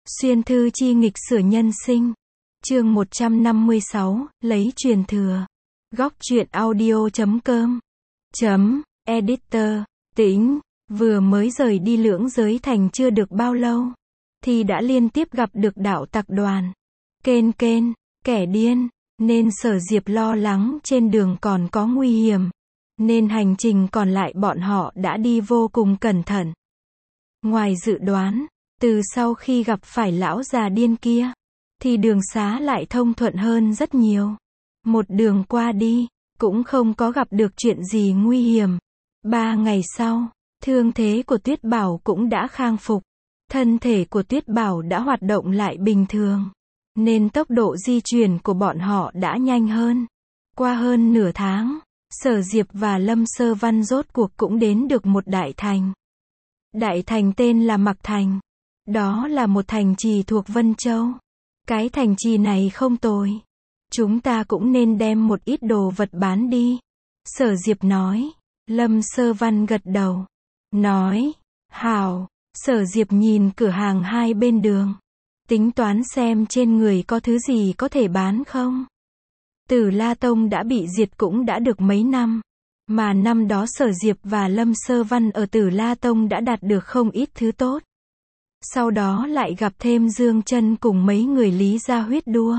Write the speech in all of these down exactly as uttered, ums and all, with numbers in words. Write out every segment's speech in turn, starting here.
Xuyên thư chi nghịch sửa nhân sinh. Chương một trăm năm mươi sáu, lấy truyền thừa. Góc truyện audio.com. Chấm, editor, Tĩnh, vừa mới rời đi Lưỡng Giới Thành chưa được bao lâu, thì đã liên tiếp gặp được đạo tặc đoàn. Kên kên, kẻ điên, nên Sở Diệp lo lắng trên đường còn có nguy hiểm, nên hành trình còn lại bọn họ đã đi vô cùng cẩn thận. Ngoài dự đoán, từ sau khi gặp phải lão già điên kia, thì đường xá lại thông thuận hơn rất nhiều. Một đường qua đi, cũng không có gặp được chuyện gì nguy hiểm. Ba ngày sau, thương thế của Tuyết Bảo cũng đã khang phục. Thân thể của Tuyết Bảo đã hoạt động lại bình thường, nên tốc độ di chuyển của bọn họ đã nhanh hơn. Qua hơn nửa tháng, Sở Diệp và Lâm Sơ Văn rốt cuộc cũng đến được một đại thành. Đại thành tên là Mặc Thành. Đó là một thành trì thuộc Vân Châu. Cái thành trì này không tồi. Chúng ta cũng nên đem một ít đồ vật bán đi. Sở Diệp nói. Lâm Sơ Văn gật đầu. Nói. Hảo. Sở Diệp nhìn cửa hàng hai bên đường. Tính toán xem trên người có thứ gì có thể bán không. Tử La Tông đã bị diệt cũng đã được mấy năm. Mà năm đó Sở Diệp và Lâm Sơ Văn ở Tử La Tông đã đạt được không ít thứ tốt. Sau đó lại gặp thêm Dương Chân cùng mấy người Lý gia huyết đua.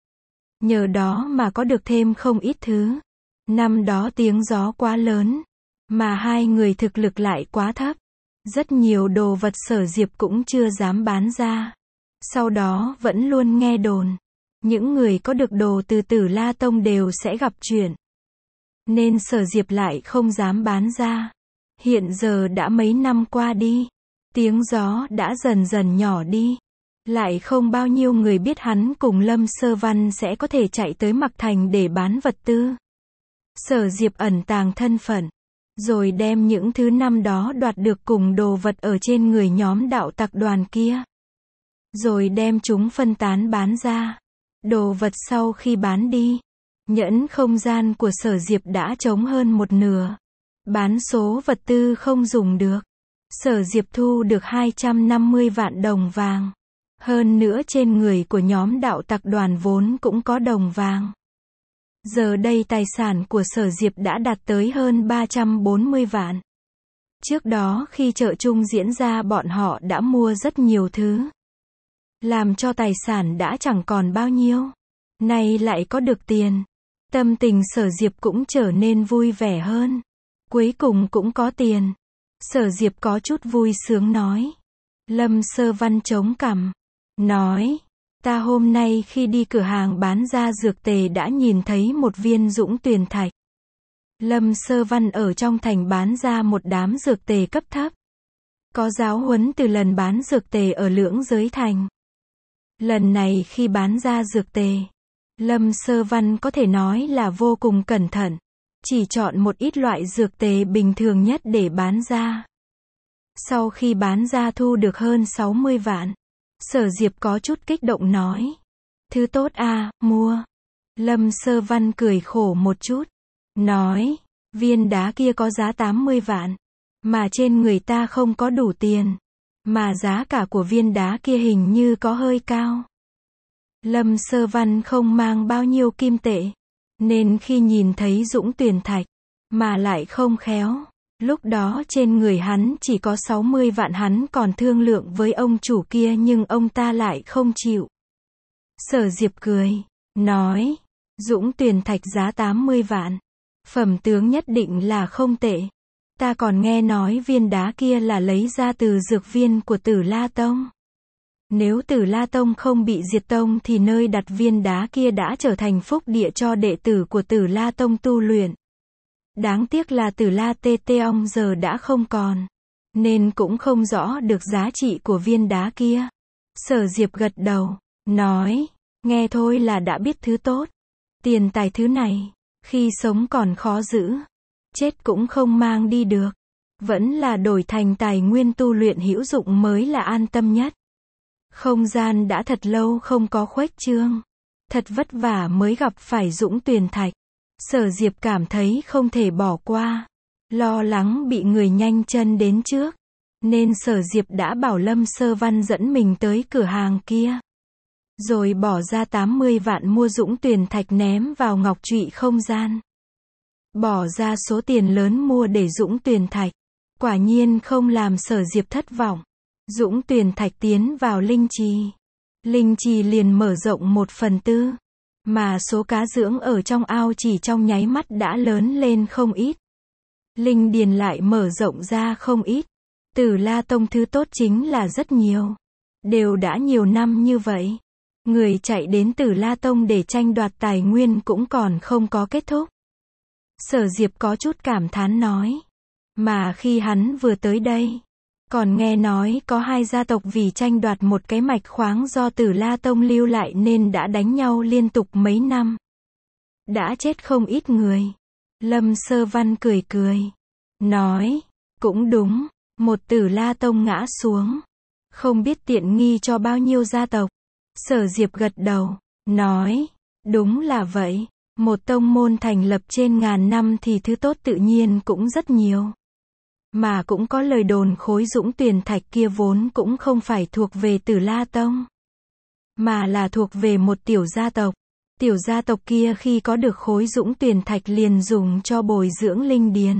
Nhờ đó mà có được thêm không ít thứ. Năm đó tiếng gió quá lớn, mà hai người thực lực lại quá thấp. Rất nhiều đồ vật Sở Diệp cũng chưa dám bán ra. Sau đó vẫn luôn nghe đồn, những người có được đồ từ Tử La Tông đều sẽ gặp chuyện. Nên Sở Diệp lại không dám bán ra. Hiện giờ đã mấy năm qua đi, tiếng gió đã dần dần nhỏ đi. Lại không bao nhiêu người biết hắn cùng Lâm Sơ Văn sẽ có thể chạy tới Mặc Thành để bán vật tư. Sở Diệp ẩn tàng thân phận, rồi đem những thứ năm đó đoạt được cùng đồ vật ở trên người nhóm đạo tặc đoàn kia. Rồi đem chúng phân tán bán ra. Đồ vật sau khi bán đi, nhẫn không gian của Sở Diệp đã trống hơn một nửa. Bán số vật tư không dùng được. Sở Diệp thu được hai trăm năm mươi vạn đồng vàng. Hơn nữa trên người của nhóm đạo tặc đoàn vốn cũng có đồng vàng. Giờ đây tài sản của Sở Diệp đã đạt tới hơn ba trăm bốn mươi vạn. Trước đó khi chợ chung diễn ra bọn họ đã mua rất nhiều thứ, làm cho tài sản đã chẳng còn bao nhiêu. Nay lại có được tiền. Tâm tình Sở Diệp cũng trở nên vui vẻ hơn. Cuối cùng cũng có tiền. Sở Diệp có chút vui sướng nói. Lâm Sơ Văn chống cằm. Nói. Ta hôm nay khi đi cửa hàng bán ra dược tề đã nhìn thấy một viên dũng tuyền thạch. Lâm Sơ Văn ở trong thành bán ra một đám dược tề cấp thấp. Có giáo huấn từ lần bán dược tề ở Lưỡng Giới Thành. Lần này khi bán ra dược tề, Lâm Sơ Văn có thể nói là vô cùng cẩn thận. Chỉ chọn một ít loại dược tề bình thường nhất để bán ra. Sau khi bán ra thu được hơn sáu mươi vạn. Sở Diệp có chút kích động nói. Thứ tốt à, mua. Lâm Sơ Văn cười khổ một chút. Nói, viên đá kia có giá tám mươi vạn. Mà trên người ta không có đủ tiền. Mà giá cả của viên đá kia hình như có hơi cao. Lâm Sơ Văn không mang bao nhiêu kim tệ. Nên khi nhìn thấy dũng tuyền thạch, mà lại không khéo. Lúc đó trên người hắn chỉ có sáu mươi vạn, hắn còn thương lượng với ông chủ kia nhưng ông ta lại không chịu. Sở Diệp cười, nói, dũng tuyền thạch giá tám mươi vạn. Phẩm tướng nhất định là không tệ. Ta còn nghe nói viên đá kia là lấy ra từ dược viên của Tử La Tông. Nếu Tử La Tông không bị diệt tông thì nơi đặt viên đá kia đã trở thành phúc địa cho đệ tử của Tử La Tông tu luyện. Đáng tiếc là Tử La Tê Tê Ong giờ đã không còn, nên cũng không rõ được giá trị của viên đá kia. Sở Diệp gật đầu, nói, nghe thôi là đã biết thứ tốt. Tiền tài thứ này, khi sống còn khó giữ, chết cũng không mang đi được. Vẫn là đổi thành tài nguyên tu luyện hữu dụng mới là an tâm nhất. Không gian đã thật lâu không có khuếch trương. Thật vất vả mới gặp phải dũng tuyền thạch. Sở Diệp cảm thấy không thể bỏ qua. Lo lắng bị người nhanh chân đến trước. Nên Sở Diệp đã bảo Lâm Sơ Văn dẫn mình tới cửa hàng kia. Rồi bỏ ra tám mươi vạn mua dũng tuyển thạch ném vào ngọc trụy không gian. Bỏ ra số tiền lớn mua để dũng tuyển thạch. Quả nhiên không làm Sở Diệp thất vọng. Dũng tuyển thạch tiến vào linh trì. Linh trì liền mở rộng một phần tư. Mà số cá dưỡng ở trong ao chỉ trong nháy mắt đã lớn lên không ít. Linh điền lại mở rộng ra không ít. Tử La Tông thứ tốt chính là rất nhiều. Đều đã nhiều năm như vậy. Người chạy đến Tử La Tông để tranh đoạt tài nguyên cũng còn không có kết thúc. Sở Diệp có chút cảm thán nói. Mà khi hắn vừa tới đây, còn nghe nói có hai gia tộc vì tranh đoạt một cái mạch khoáng do Tử La Tông lưu lại nên đã đánh nhau liên tục mấy năm. Đã chết không ít người. Lâm Sơ Văn cười cười. Nói, cũng đúng, một Tử La Tông ngã xuống. Không biết tiện nghi cho bao nhiêu gia tộc. Sở Diệp gật đầu, nói, đúng là vậy. Một tông môn thành lập trên ngàn năm thì thứ tốt tự nhiên cũng rất nhiều. Mà cũng có lời đồn khối dũng tuyển thạch kia vốn cũng không phải thuộc về Tử La Tông. Mà là thuộc về một tiểu gia tộc. Tiểu gia tộc kia khi có được khối dũng tuyển thạch liền dùng cho bồi dưỡng linh điền.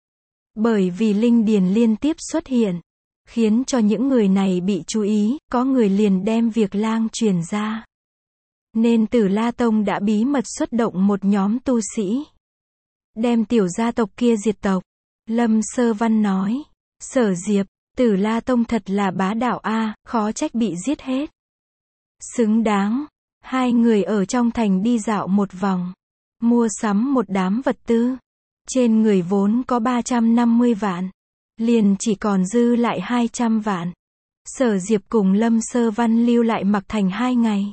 Bởi vì linh điền liên tiếp xuất hiện, khiến cho những người này bị chú ý, có người liền đem việc lang truyền ra. Nên Tử La Tông đã bí mật xuất động một nhóm tu sĩ. Đem tiểu gia tộc kia diệt tộc. Lâm Sơ Văn nói. Sở Diệp, Tử La Tông thật là bá đạo a, khó trách bị giết hết. Xứng đáng. Hai người ở trong thành đi dạo một vòng. Mua sắm một đám vật tư. Trên người vốn có ba trăm năm mươi vạn. Liền chỉ còn dư lại hai trăm vạn. Sở Diệp cùng Lâm Sơ Văn lưu lại Mặc Thành hai ngày.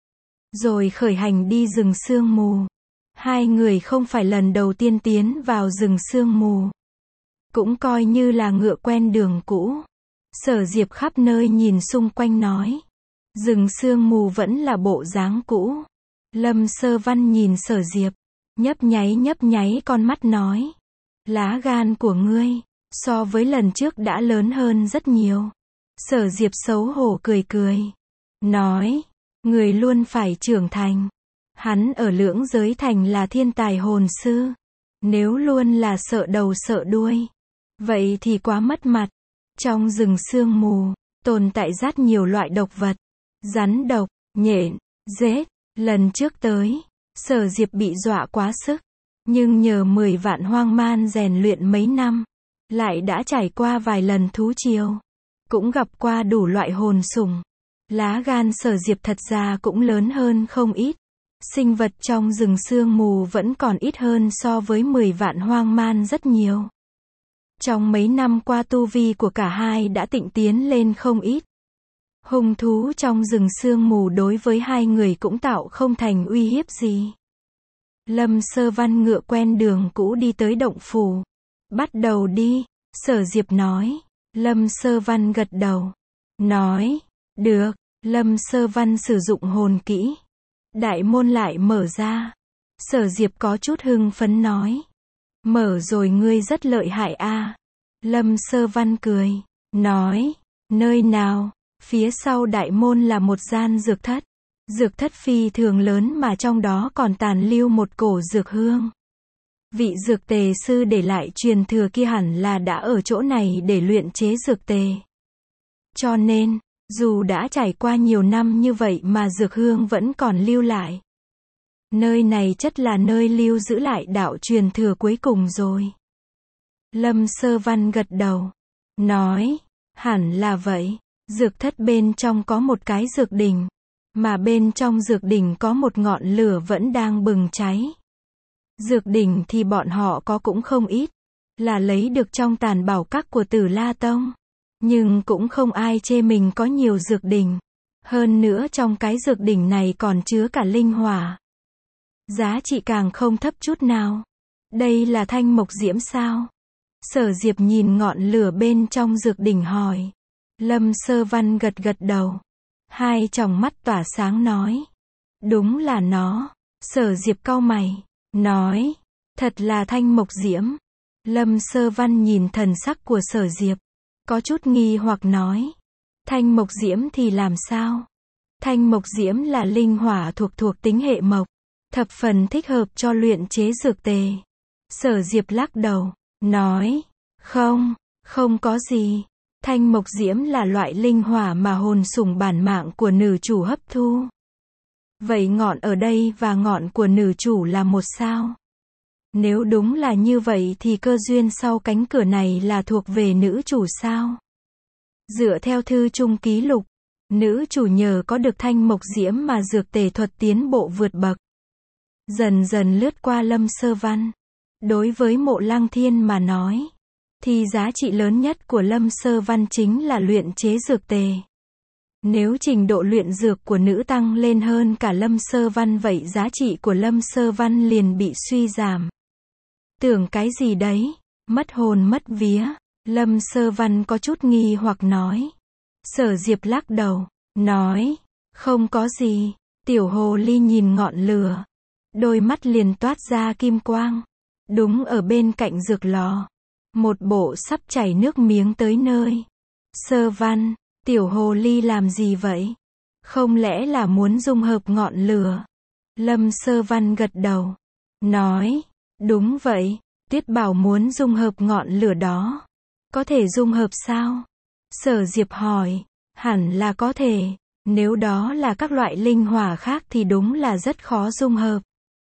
Rồi khởi hành đi rừng sương mù. Hai người không phải lần đầu tiên tiến vào rừng sương mù. Cũng coi như là ngựa quen đường cũ. Sở Diệp khắp nơi nhìn xung quanh nói. Rừng sương mù vẫn là bộ dáng cũ. Lâm Sơ Văn nhìn Sở Diệp. Nhấp nháy nhấp nháy con mắt nói. Lá gan của ngươi, so với lần trước đã lớn hơn rất nhiều. Sở Diệp xấu hổ cười cười. Nói. Người luôn phải trưởng thành. Hắn ở lưỡng giới thành là thiên tài hồn sư. Nếu luôn là sợ đầu sợ đuôi, vậy thì quá mất mặt. Trong rừng sương mù, tồn tại rất nhiều loại độc vật. Rắn độc, nhện, rết. Lần trước tới, Sở Diệp bị dọa quá sức. Nhưng nhờ mười vạn hoang man rèn luyện mấy năm, lại đã trải qua vài lần thú triều. Cũng gặp qua đủ loại hồn sủng. Lá gan Sở Diệp thật ra cũng lớn hơn không ít. Sinh vật trong rừng sương mù vẫn còn ít hơn so với mười vạn hoang man rất nhiều. Trong mấy năm qua tu vi của cả hai đã tịnh tiến lên không ít. Hung thú trong rừng sương mù đối với hai người cũng tạo không thành uy hiếp gì. Lâm Sơ Văn ngựa quen đường cũ đi tới động phủ. Bắt đầu đi, Sở Diệp nói. Lâm Sơ Văn gật đầu. Nói, được. Lâm Sơ Văn sử dụng hồn kỹ. Đại môn lại mở ra. Sở Diệp có chút hưng phấn nói. Mở rồi ngươi rất lợi hại a. Lâm Sơ Văn cười. Nói. Nơi nào? Phía sau đại môn là một gian dược thất. Dược thất phi thường lớn mà trong đó còn tàn lưu một cổ dược hương. Vị dược tề sư để lại truyền thừa kia hẳn là đã ở chỗ này để luyện chế dược tề. Cho nên, dù đã trải qua nhiều năm như vậy mà dược hương vẫn còn lưu lại. Nơi này chất là nơi lưu giữ lại đạo truyền thừa cuối cùng rồi. Lâm Sơ Văn gật đầu. Nói, hẳn là vậy. Dược thất bên trong có một cái dược đỉnh. Mà bên trong dược đỉnh có một ngọn lửa vẫn đang bừng cháy. Dược đỉnh thì bọn họ có cũng không ít. Là lấy được trong tàn bảo các của Tử La Tông. Nhưng cũng không ai chê mình có nhiều dược đỉnh. Hơn nữa trong cái dược đỉnh này còn chứa cả linh hỏa. Giá trị càng không thấp chút nào. Đây là thanh mộc diễm sao? Sở Diệp nhìn ngọn lửa bên trong dược đỉnh hỏi. Lâm Sơ Văn gật gật đầu. Hai tròng mắt tỏa sáng nói. Đúng là nó. Sở Diệp cau mày. Nói. Thật là thanh mộc diễm. Lâm Sơ Văn nhìn thần sắc của Sở Diệp. có chút nghi hoặc nói. Thanh mộc diễm thì làm sao? Thanh mộc diễm là linh hỏa thuộc thuộc tính hệ mộc, thập phần thích hợp cho luyện chế dược tề. Sở Diệp lắc đầu, nói, không, không có gì. Thanh mộc diễm là loại linh hỏa mà hồn sủng bản mạng của nữ chủ hấp thu. Vậy ngọn ở đây và ngọn của nữ chủ là một sao? Nếu đúng là như vậy thì cơ duyên sau cánh cửa này là thuộc về nữ chủ sao? Dựa theo thư chung ký lục, nữ chủ nhờ có được thanh mộc diễm mà dược tề thuật tiến bộ vượt bậc. Dần dần lướt qua Lâm Sơ Văn. Đối với Mộ Lăng Thiên mà nói, thì giá trị lớn nhất của Lâm Sơ Văn chính là luyện chế dược tề. Nếu trình độ luyện dược của nữ tăng lên hơn cả Lâm Sơ Văn vậy giá trị của Lâm Sơ Văn liền bị suy giảm. Tưởng cái gì đấy, mất hồn mất vía. Lâm Sơ Văn có chút nghi hoặc nói. Sở Diệp lắc đầu, nói, không có gì. Tiểu hồ ly nhìn ngọn lửa, đôi mắt liền toát ra kim quang. Đúng ở bên cạnh dược lò, một bộ sắp chảy nước miếng tới nơi. Sơ Văn, tiểu hồ ly làm gì vậy? Không lẽ là muốn dung hợp ngọn lửa? Lâm Sơ Văn gật đầu, nói, đúng vậy, Tuyết Bảo muốn dung hợp ngọn lửa đó. Có thể dung hợp sao? Sở Diệp hỏi, hẳn là có thể, nếu đó là các loại linh hỏa khác thì đúng là rất khó dung hợp.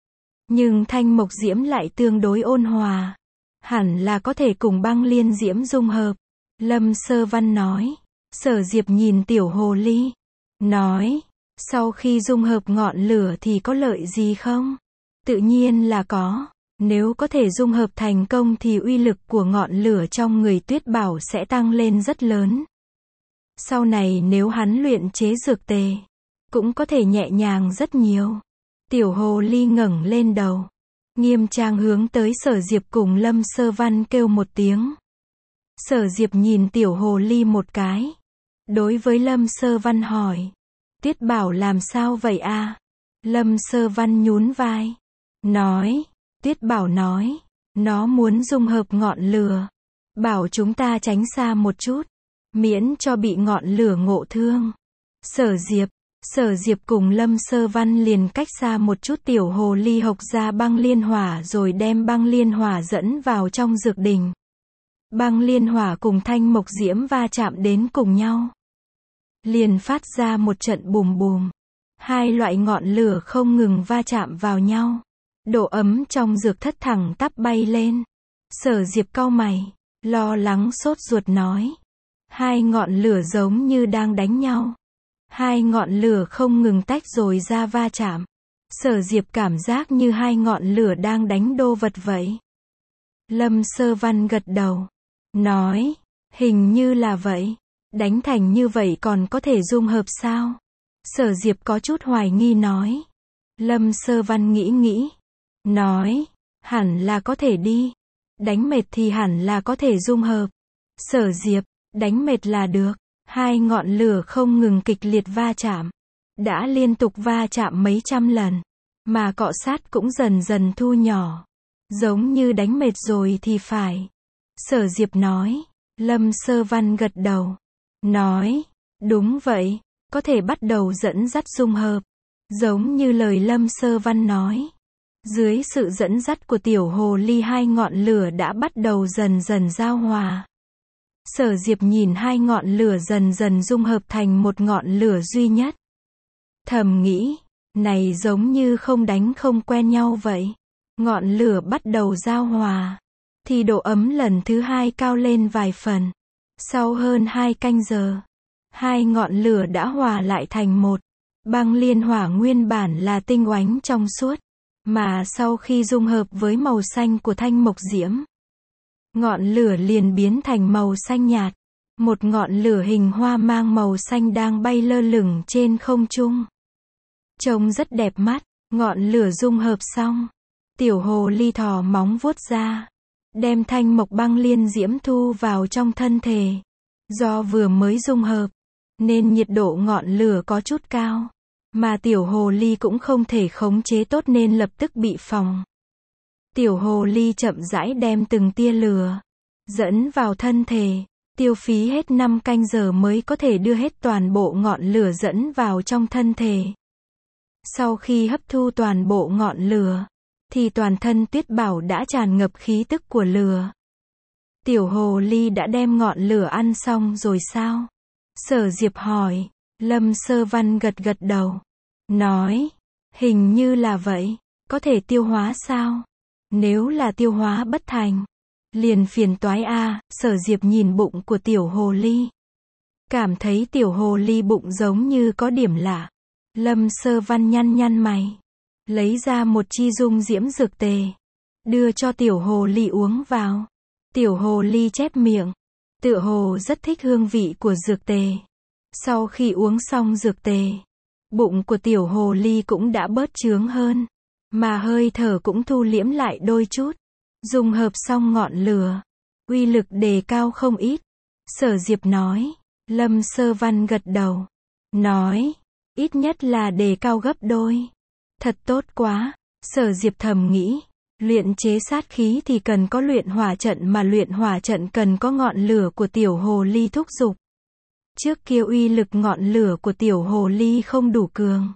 Nhưng thanh mộc diễm lại tương đối ôn hòa, hẳn là có thể cùng băng liên diễm dung hợp. Lâm Sơ Văn nói. Sở Diệp nhìn tiểu hồ ly, nói, sau khi dung hợp ngọn lửa thì có lợi gì không? Tự nhiên là có, nếu có thể dung hợp thành công thì uy lực của ngọn lửa trong người Tuyết Bảo sẽ tăng lên rất lớn. Sau này nếu hắn luyện chế dược tề, cũng có thể nhẹ nhàng rất nhiều. Tiểu hồ ly ngẩng lên đầu, nghiêm trang hướng tới Sở Diệp cùng Lâm Sơ Văn kêu một tiếng. Sở Diệp nhìn tiểu hồ ly một cái. Đối với Lâm Sơ Văn hỏi, Tuyết Bảo làm sao vậy a? Lâm Sơ Văn nhún vai, nói, Tuyết Bảo nói, nó muốn dung hợp ngọn lửa, bảo chúng ta tránh xa một chút, miễn cho bị ngọn lửa ngộ thương. Sở Diệp, Sở Diệp cùng Lâm Sơ Văn liền cách xa một chút. Tiểu hồ ly hộc ra băng liên hỏa rồi đem băng liên hỏa dẫn vào trong dược đình. Băng liên hỏa cùng thanh mộc diễm va chạm đến cùng nhau, liền phát ra một trận bùm bùm. Hai loại ngọn lửa không ngừng va chạm vào nhau. Độ ấm trong dược thất thẳng tắp bay lên. Sở Diệp cau mày, lo lắng sốt ruột nói. Hai ngọn lửa giống như đang đánh nhau. Hai ngọn lửa không ngừng tách rồi ra va chạm. Sở Diệp cảm giác như hai ngọn lửa đang đánh đô vật vậy. Lâm Sơ Văn gật đầu, nói, hình như là vậy. Đánh thành như vậy còn có thể dung hợp sao? Sở Diệp có chút hoài nghi nói. Lâm Sơ Văn nghĩ nghĩ, nói, hẳn là có thể đi. Đánh mệt thì hẳn là có thể dung hợp. Sở Diệp, đánh mệt là được. Hai ngọn lửa không ngừng kịch liệt va chạm. Đã liên tục va chạm mấy trăm lần, mà cọ sát cũng dần dần thu nhỏ. Giống như đánh mệt rồi thì phải. Sở Diệp nói. Lâm Sơ Văn gật đầu, nói, đúng vậy, có thể bắt đầu dẫn dắt dung hợp. Giống như lời Lâm Sơ Văn nói. Dưới sự dẫn dắt của tiểu hồ ly hai ngọn lửa đã bắt đầu dần dần giao hòa. Sở Diệp nhìn hai ngọn lửa dần dần dung hợp thành một ngọn lửa duy nhất. Thầm nghĩ, này giống như không đánh không quen nhau vậy. Ngọn lửa bắt đầu giao hòa, thì độ ấm lần thứ hai cao lên vài phần. Sau hơn hai canh giờ, hai ngọn lửa đã hòa lại thành một. Băng liên hỏa nguyên bản là tinh oánh trong suốt, mà sau khi dung hợp với màu xanh của thanh mộc diễm, ngọn lửa liền biến thành màu xanh nhạt. Một ngọn lửa hình hoa mang màu xanh đang bay lơ lửng trên không trung. Trông rất đẹp mắt. Ngọn lửa dung hợp xong, tiểu hồ ly thò móng vuốt ra, đem thanh mộc băng liên diễm thu vào trong thân thể. Do vừa mới dung hợp, nên nhiệt độ ngọn lửa có chút cao, mà tiểu hồ ly cũng không thể khống chế tốt nên lập tức bị phòng. Tiểu hồ ly chậm rãi đem từng tia lửa dẫn vào thân thể. tiêu phí hết năm canh giờ mới có thể đưa hết toàn bộ ngọn lửa dẫn vào trong thân thể. Sau khi hấp thu toàn bộ ngọn lửa, thì toàn thân Tuyết Bảo đã tràn ngập khí tức của lửa. Tiểu hồ ly đã đem ngọn lửa ăn xong rồi sao? Sở Diệp hỏi. Lâm Sơ Văn gật gật đầu. Nói. Hình như là vậy. Có thể tiêu hóa sao? Nếu là tiêu hóa bất thành, liền phiền toái a. Sở Diệp nhìn bụng của tiểu hồ ly. Cảm thấy tiểu hồ ly bụng giống như có điểm lạ. Lâm Sơ Văn nhăn nhăn mày. Lấy ra một chi dung diễm dược tề. Đưa cho tiểu hồ ly uống vào. Tiểu hồ ly chép miệng. Tựa hồ rất thích hương vị của dược tề. Sau khi uống xong dược tề, bụng của tiểu hồ ly cũng đã bớt chướng hơn. Mà hơi thở cũng thu liễm lại đôi chút. Dùng hợp xong ngọn lửa, uy lực đề cao không ít. Sở Diệp nói. Lâm Sơ Văn gật đầu. Nói. Ít nhất là đề cao gấp đôi. Thật tốt quá. Sở Diệp thầm nghĩ. Luyện chế sát khí thì cần có luyện hỏa trận, mà luyện hỏa trận cần có ngọn lửa của tiểu hồ ly thúc giục. Trước kia uy lực ngọn lửa của tiểu hồ ly không đủ cường.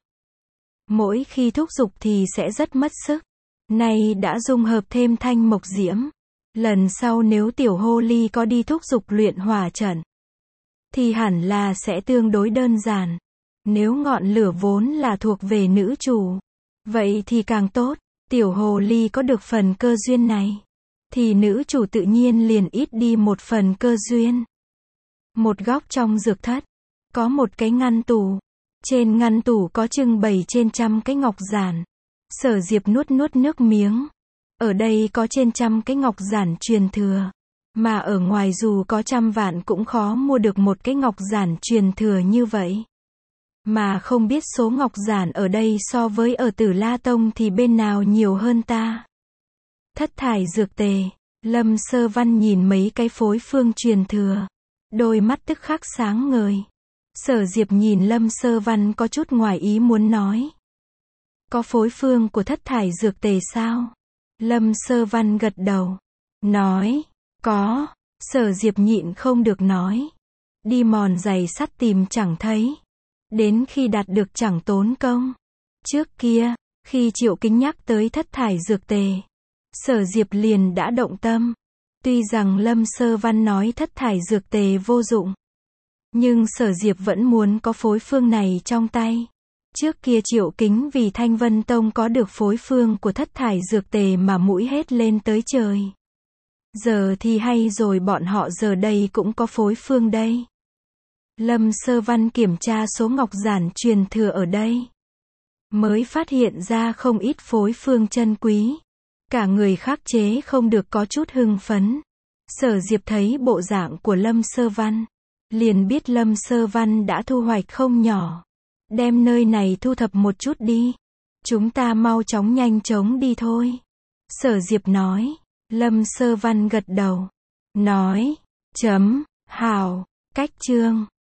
Mỗi khi thúc giục thì sẽ rất mất sức. Nay đã dung hợp thêm thanh mộc diễm. Lần sau nếu tiểu hồ ly có đi thúc giục luyện hỏa trận, thì hẳn là sẽ tương đối đơn giản. Nếu ngọn lửa vốn là thuộc về nữ chủ, vậy thì càng tốt. Tiểu hồ ly có được phần cơ duyên này, thì nữ chủ tự nhiên liền ít đi một phần cơ duyên. Một góc trong dược thất, có một cái ngăn tủ. Trên ngăn tủ có trưng bày trên trăm cái ngọc giản. Sở Diệp nuốt nuốt nước miếng. Ở đây có trên trăm cái ngọc giản truyền thừa. Mà ở ngoài dù có trăm vạn cũng khó mua được một cái ngọc giản truyền thừa như vậy. Mà không biết số ngọc giản ở đây so với ở Tử La Tông thì bên nào nhiều hơn ta. Thất thải dược tề. Lâm Sơ Văn nhìn mấy cái phối phương truyền thừa. Đôi mắt tức khắc sáng ngời. Sở Diệp nhìn Lâm Sơ Văn có chút ngoài ý muốn nói. Có phối phương của thất thải dược tề sao? Lâm Sơ Văn gật đầu. Nói. Có. Sở Diệp nhịn không được nói. Đi mòn giày sắt tìm chẳng thấy. Đến khi đạt được chẳng tốn công. Trước kia, khi Triệu Kính nhắc tới thất thải dược tề, Sở Diệp liền đã động tâm. Tuy rằng Lâm Sơ Văn nói thất thải dược tề vô dụng, nhưng Sở Diệp vẫn muốn có phối phương này trong tay. Trước kia Triệu Kính vì Thanh Vân Tông có được phối phương của thất thải dược tề mà mũi hết lên tới trời. Giờ thì hay rồi, bọn họ giờ đây cũng có phối phương đây. Lâm Sơ Văn kiểm tra số ngọc giản truyền thừa ở đây, mới phát hiện ra không ít phối phương chân quý. Cả người khắc chế không được có chút hưng phấn. Sở Diệp thấy bộ dạng của Lâm Sơ Văn, liền biết Lâm Sơ Văn đã thu hoạch không nhỏ. Đem nơi này thu thập một chút đi. Chúng ta mau chóng nhanh chóng đi thôi. Sở Diệp nói. Lâm Sơ Văn gật đầu. Nói. Chấm. Hào. Cách chương.